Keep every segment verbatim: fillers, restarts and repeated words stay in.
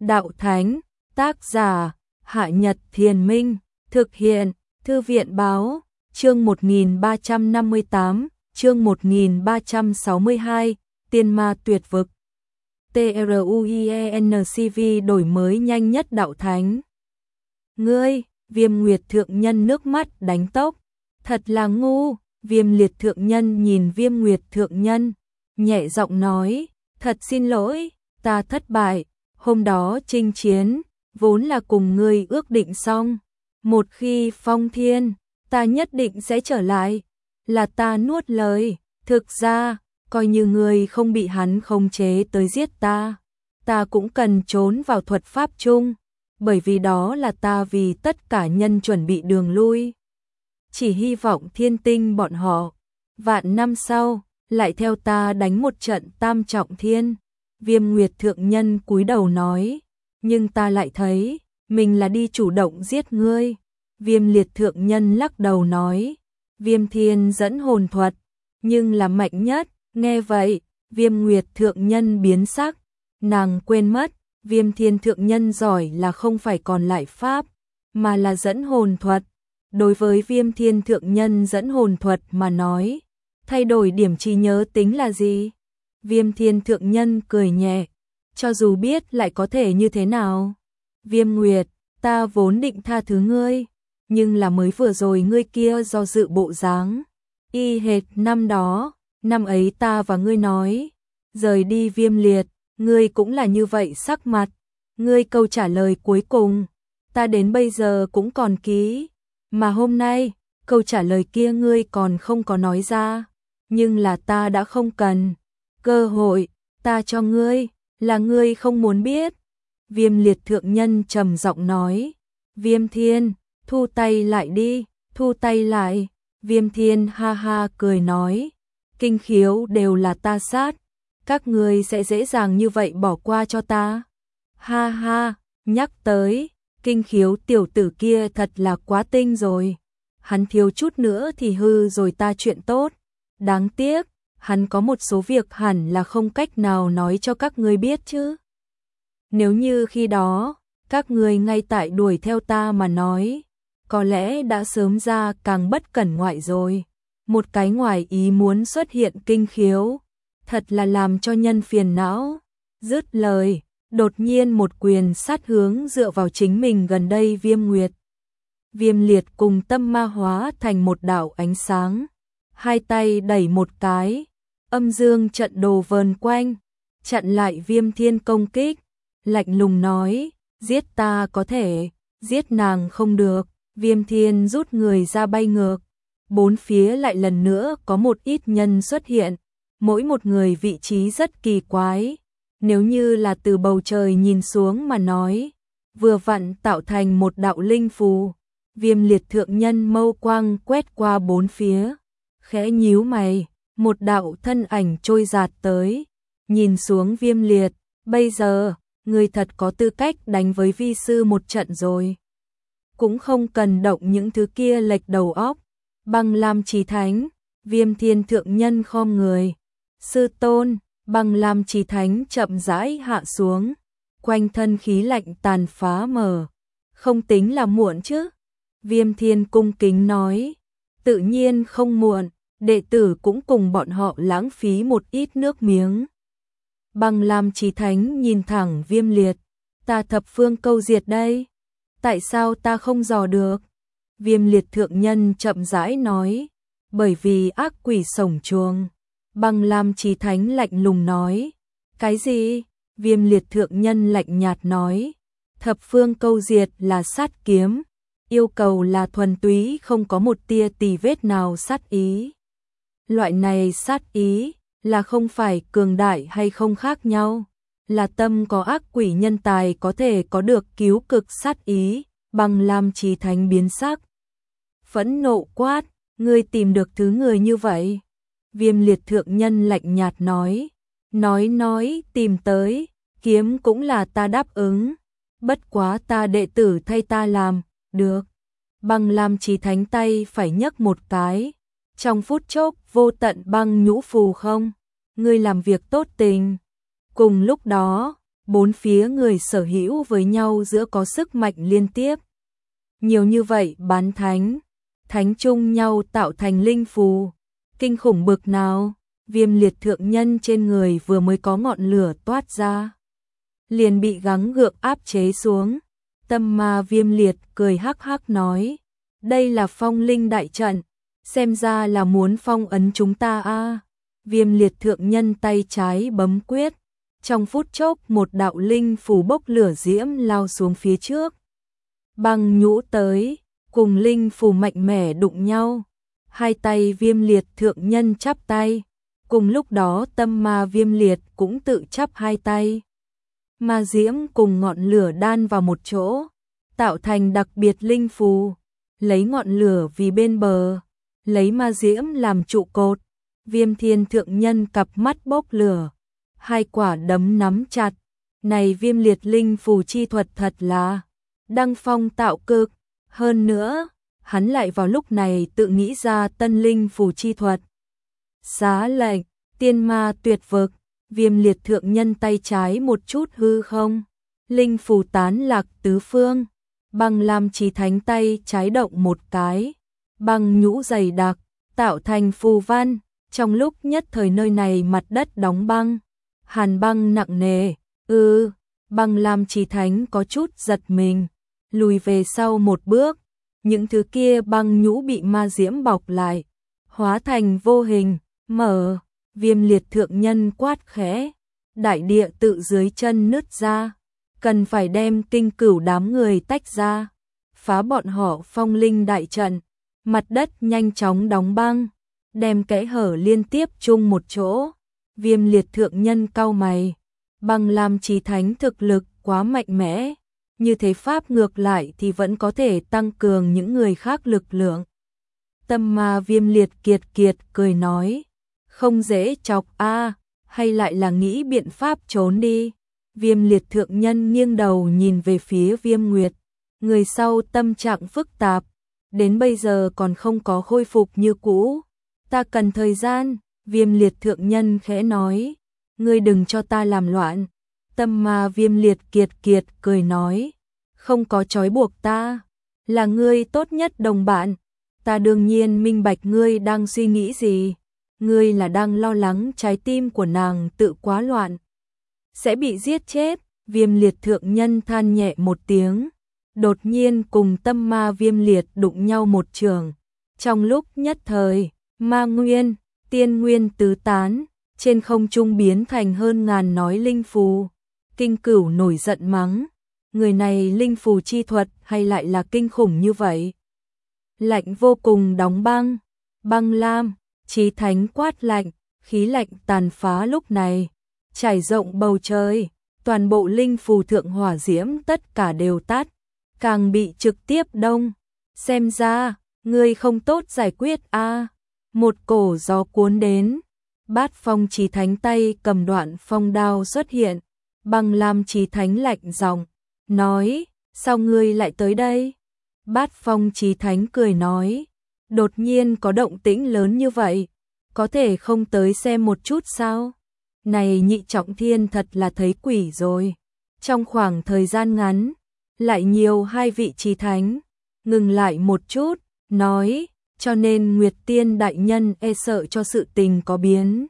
Đạo Thánh, tác giả, Hạ Nhật Thiền Minh, thực hiện, Thư viện Báo, chương một nghìn ba trăm năm mươi tám, chương một nghìn ba trăm sáu mươi hai, Tiên Ma Tuyệt Vực. TRUIENCV đổi mới nhanh nhất Đạo Thánh. Ngươi, Viêm Nguyệt Thượng Nhân nước mắt đánh tốc, thật là ngu. Viêm Liệt Thượng Nhân nhìn Viêm Nguyệt Thượng Nhân, nhẹ giọng nói, thật xin lỗi, ta thất bại, hôm đó chinh chiến, vốn là cùng ngươi ước định xong, một khi phong thiên, ta nhất định sẽ trở lại, là ta nuốt lời, thực ra, coi như ngươi không bị hắn khống chế tới giết ta, ta cũng cần trốn vào thuật pháp chung, bởi vì đó là ta vì tất cả nhân chuẩn bị đường lui. Chỉ hy vọng Thiên Tinh bọn họ, vạn năm sau, lại theo ta đánh một trận tam trọng thiên. Viêm Nguyệt Thượng Nhân cúi đầu nói, nhưng ta lại thấy, mình là đi chủ động giết ngươi. Viêm Liệt Thượng Nhân lắc đầu nói, Viêm Thiên dẫn hồn thuật, nhưng là mạnh nhất. Nghe vậy, Viêm Nguyệt Thượng Nhân biến sắc, nàng quên mất, Viêm Thiên Thượng Nhân giỏi là không phải còn lại pháp, mà là dẫn hồn thuật. Đối với Viêm Thiên Thượng Nhân dẫn hồn thuật mà nói, thay đổi điểm trí nhớ tính là gì? Viêm Thiên Thượng Nhân cười nhẹ, cho dù biết lại có thể như thế nào? Viêm Nguyệt, ta vốn định tha thứ ngươi, nhưng là mới vừa rồi ngươi kia do dự bộ dáng. Y hệt năm đó, năm ấy ta và ngươi nói, rời đi Viêm Liệt, ngươi cũng là như vậy sắc mặt. Ngươi câu trả lời cuối cùng, ta đến bây giờ cũng còn ký. Mà hôm nay, câu trả lời kia ngươi còn không có nói ra, nhưng là ta đã không cần. Cơ hội, ta cho ngươi, là ngươi không muốn biết. Viêm Liệt Thượng Nhân trầm giọng nói, Viêm Thiên, thu tay lại đi, thu tay lại. Viêm Thiên ha ha cười nói, kinh khiếu đều là ta sát, các ngươi sẽ dễ dàng như vậy bỏ qua cho ta. Ha ha, nhắc tới, kinh khiếu tiểu tử kia thật là quá tinh rồi. Hắn thiếu chút nữa thì hư rồi ta chuyện tốt. Đáng tiếc, hắn có một số việc hẳn là không cách nào nói cho các ngươi biết chứ. Nếu như khi đó, các ngươi ngay tại đuổi theo ta mà nói, có lẽ đã sớm ra càng bất cẩn ngoại rồi. Một cái ngoài ý muốn xuất hiện kinh khiếu, thật là làm cho nhân phiền não. Dứt lời, đột nhiên một quyền sát hướng dựa vào chính mình gần đây Viêm Nguyệt. Viêm Liệt cùng tâm ma hóa thành một đạo ánh sáng, hai tay đẩy một cái, âm dương trận đồ vờn quanh, chặn lại Viêm Thiên công kích, lạnh lùng nói, giết ta có thể, giết nàng không được. Viêm Thiên rút người ra bay ngược, bốn phía lại lần nữa có một ít nhân xuất hiện, mỗi một người vị trí rất kỳ quái. Nếu như là từ bầu trời nhìn xuống mà nói, vừa vặn tạo thành một đạo linh phù. Viêm Liệt Thượng Nhân mâu quang quét qua bốn phía, khẽ nhíu mày, một đạo thân ảnh trôi giạt tới, nhìn xuống Viêm Liệt, bây giờ, người thật có tư cách đánh với vi sư một trận rồi. Cũng không cần động những thứ kia lệch đầu óc. Băng Lam Chí Thánh, Viêm Thiên Thượng Nhân khom người, sư tôn. Băng Lam Chí Thánh chậm rãi hạ xuống, quanh thân khí lạnh tàn phá mở, không tính là muộn chứ. Viêm Thiên cung kính nói, tự nhiên không muộn, đệ tử cũng cùng bọn họ lãng phí một ít nước miếng. Băng Lam Chí Thánh nhìn thẳng Viêm Liệt, ta thập phương câu diệt đây, tại sao ta không dò được? Viêm Liệt Thượng Nhân chậm rãi nói, bởi vì ác quỷ sổng chuồng. Băng Lam Chí Thánh lạnh lùng nói, cái gì? Viêm Liệt Thượng Nhân lạnh nhạt nói, thập phương câu diệt là sát kiếm, yêu cầu là thuần túy không có một tia tì vết nào sát ý. Loại này sát ý là không phải cường đại hay không khác nhau, là tâm có ác quỷ nhân tài có thể có được cứu cực sát ý. Băng Lam Chí Thánh biến sắc, phẫn nộ quát, ngươi tìm được thứ người như vậy? Viêm Liệt Thượng Nhân lạnh nhạt nói, nói nói tìm tới, kiếm cũng là ta đáp ứng, bất quá ta đệ tử thay ta làm, được. Băng Lam Chí Thánh tay phải nhấc một cái, trong phút chốc vô tận băng nhũ phù không, ngươi làm việc tốt tình. Cùng lúc đó, bốn phía người sở hữu với nhau giữa có sức mạnh liên tiếp. Nhiều như vậy bán thánh, thánh chung nhau tạo thành linh phù, kinh khủng bực nào, Viêm Liệt thượng nhân trên người vừa mới có ngọn lửa toát ra, liền bị gắng gượng áp chế xuống. Tâm Ma Viêm Liệt cười hắc hắc nói, đây là phong linh đại trận, xem ra là muốn phong ấn chúng ta a. À. Viêm Liệt thượng nhân tay trái bấm quyết, trong phút chốc một đạo linh phù bốc lửa diễm lao xuống phía trước. Băng nhũ tới, cùng linh phù mạnh mẽ đụng nhau. Hai tay Viêm Liệt thượng nhân chắp tay, cùng lúc đó Tâm Ma Viêm Liệt cũng tự chắp hai tay. Ma diễm cùng ngọn lửa đan vào một chỗ, tạo thành đặc biệt linh phù, lấy ngọn lửa vì bên bờ, lấy ma diễm làm trụ cột. Viêm Thiên thượng nhân cặp mắt bốc lửa, hai quả đấm nắm chặt. Này Viêm Liệt linh phù chi thuật thật là đăng phong tạo cực. Hơn nữa, hắn lại vào lúc này tự nghĩ ra tân linh phù chi thuật. Xá lệnh, tiên ma tuyệt vực. Viêm Liệt thượng nhân tay trái một chút hư không, linh phù tán lạc tứ phương. Băng Lam Chí Thánh tay trái động một cái, băng nhũ dày đặc, tạo thành phù văn. Trong lúc nhất thời nơi này mặt đất đóng băng, hàn băng nặng nề. Ừ, Băng Lam Chí Thánh có chút giật mình, lùi về sau một bước. Những thứ kia băng nhũ bị ma diễm bọc lại, hóa thành vô hình, mở. Viêm Liệt thượng nhân quát khẽ, đại địa tự dưới chân nứt ra, cần phải đem Kinh Cửu đám người tách ra, phá bọn họ phong linh đại trận. Mặt đất nhanh chóng đóng băng, đem kẽ hở liên tiếp chung một chỗ. Viêm Liệt thượng nhân cau mày, Băng Lam Chí Thánh thực lực quá mạnh mẽ, như thế pháp ngược lại thì vẫn có thể tăng cường những người khác lực lượng. Tâm Ma Viêm Liệt kiệt kiệt cười nói, không dễ chọc a, à, hay lại là nghĩ biện pháp trốn đi. Viêm Liệt thượng nhân nghiêng đầu nhìn về phía Viêm Nguyệt, người sau tâm trạng phức tạp, đến bây giờ còn không có khôi phục như cũ, ta cần thời gian. Viêm Liệt thượng nhân khẽ nói, ngươi đừng cho ta làm loạn. Tâm Ma Viêm Liệt kiệt kiệt cười nói, không có trói buộc ta, là ngươi tốt nhất đồng bạn, ta đương nhiên minh bạch ngươi đang suy nghĩ gì. Ngươi là đang lo lắng trái tim của nàng tự quá loạn, sẽ bị giết chết. Viêm Liệt thượng nhân than nhẹ một tiếng, đột nhiên cùng Tâm Ma Viêm Liệt đụng nhau một trường. Trong lúc nhất thời, ma nguyên, tiên nguyên tứ tán, trên không trung biến thành hơn ngàn nói linh phù. Kinh Cửu nổi giận mắng, người này linh phù chi thuật hay lại là kinh khủng như vậy. Lạnh vô cùng đóng băng, Băng Lam Chí Thánh quát lạnh, khí lạnh tàn phá lúc này, trải rộng bầu trời, toàn bộ linh phù thượng hỏa diễm tất cả đều tắt, càng bị trực tiếp đông. Xem ra, ngươi không tốt giải quyết a. À. Một cổ gió cuốn đến, Bát Phong Chí Thánh tay cầm đoạn phong đao xuất hiện. Băng Lam Chí Thánh lạnh giọng nói, sao ngươi lại tới đây? Bát Phong Chí Thánh cười nói, đột nhiên có động tĩnh lớn như vậy, có thể không tới xem một chút sao? Này Nhị Trọng Thiên thật là thấy quỷ rồi. Trong khoảng thời gian ngắn, lại nhiều hai vị Chí Thánh. Ngừng lại một chút, nói, cho nên Nguyệt Tiên đại nhân e sợ cho sự tình có biến,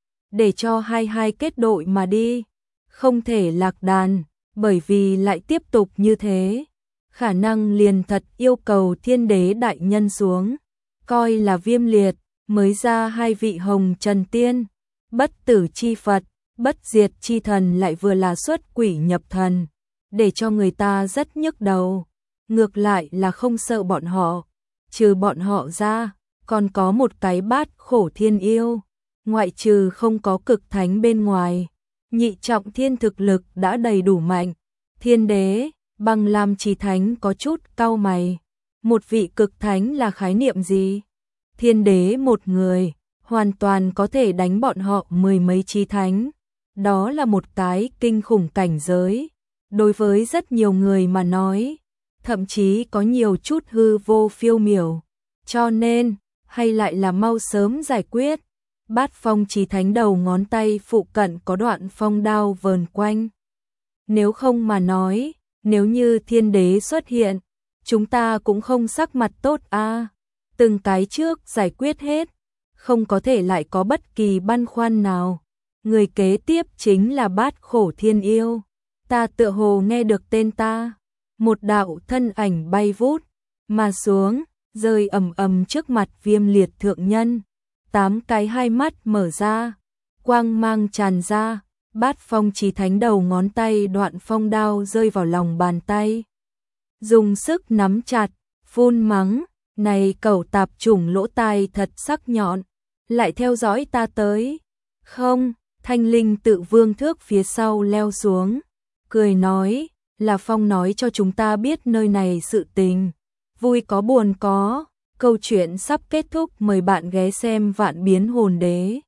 để cho hai hai kết đội mà đi, không thể lạc đàn, bởi vì lại tiếp tục như thế, khả năng liền thật yêu cầu Thiên Đế đại nhân xuống, coi là Viêm Liệt mới ra hai vị Hồng Trần Tiên, bất tử chi Phật, bất diệt chi thần lại vừa là xuất quỷ nhập thần, để cho người ta rất nhức đầu. Ngược lại là không sợ bọn họ, trừ bọn họ ra, còn có một cái Bát Khổ Thiên yêu, ngoại trừ không có cực thánh bên ngoài, Nhị Trọng Thiên thực lực đã đầy đủ mạnh. Thiên Đế, Băng Lam Chí Thánh có chút cau mày, một vị cực thánh là khái niệm gì? Thiên Đế một người, hoàn toàn có thể đánh bọn họ mười mấy Chí Thánh, đó là một cái kinh khủng cảnh giới, đối với rất nhiều người mà nói, thậm chí có nhiều chút hư vô phiêu miểu, cho nên, hay lại là mau sớm giải quyết. Bát Phong Chí Thánh đầu ngón tay phụ cận có đoạn phong đao vờn quanh, nếu không mà nói, nếu như thiên đế xuất hiện, chúng ta cũng không sắc mặt tốt a. Từng cái trước giải quyết hết, không có thể lại có bất kỳ băn khoăn nào. Người kế tiếp chính là Bát Khổ Thiên Yêu. Ta tựa hồ nghe được tên ta. Một đạo thân ảnh bay vút mà xuống, rơi ầm ầm trước mặt Viêm Liệt thượng nhân. Tám cái hai mắt mở ra, quang mang tràn ra, Bát Phong Chí Thánh đầu ngón tay đoạn phong đao rơi vào lòng bàn tay. Dùng sức nắm chặt, phun mắng, này cẩu tạp chủng lỗ tai thật sắc nhọn, lại theo dõi ta tới. Không, Thanh Linh Tự Vương thước phía sau leo xuống, cười nói, là Phong nói cho chúng ta biết nơi này sự tình, vui có buồn có, câu chuyện sắp kết thúc, mời bạn ghé xem Vạn Biến Hồn Đế.